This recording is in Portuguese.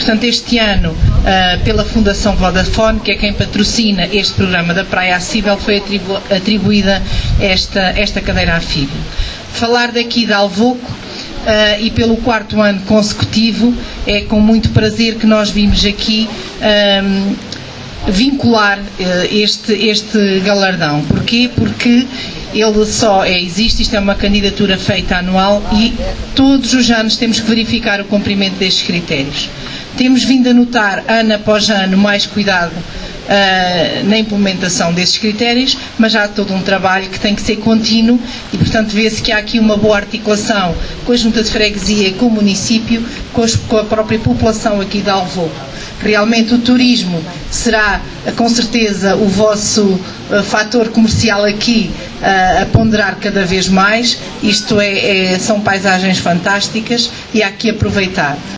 portanto, este ano, pela Fundação Vodafone, que é quem patrocina este programa da Praia Acessível, foi atribuída esta cadeira a filho. Falar daqui de Alvoco, e pelo 4º ano consecutivo, é com muito prazer que nós vimos aqui vincular este galardão. Porquê? Porque ele só existe, isto é uma candidatura feita anual e todos os anos temos que verificar o cumprimento destes critérios. Temos vindo a notar, ano após ano, mais cuidado na implementação desses critérios, mas há todo um trabalho que tem que ser contínuo e, portanto, vê-se que há aqui uma boa articulação com a Junta de Freguesia e com o município, com a própria população aqui de Alvoco. Realmente o turismo será, com certeza, o vosso fator comercial aqui a ponderar cada vez mais. Isto são paisagens fantásticas e há que aproveitar.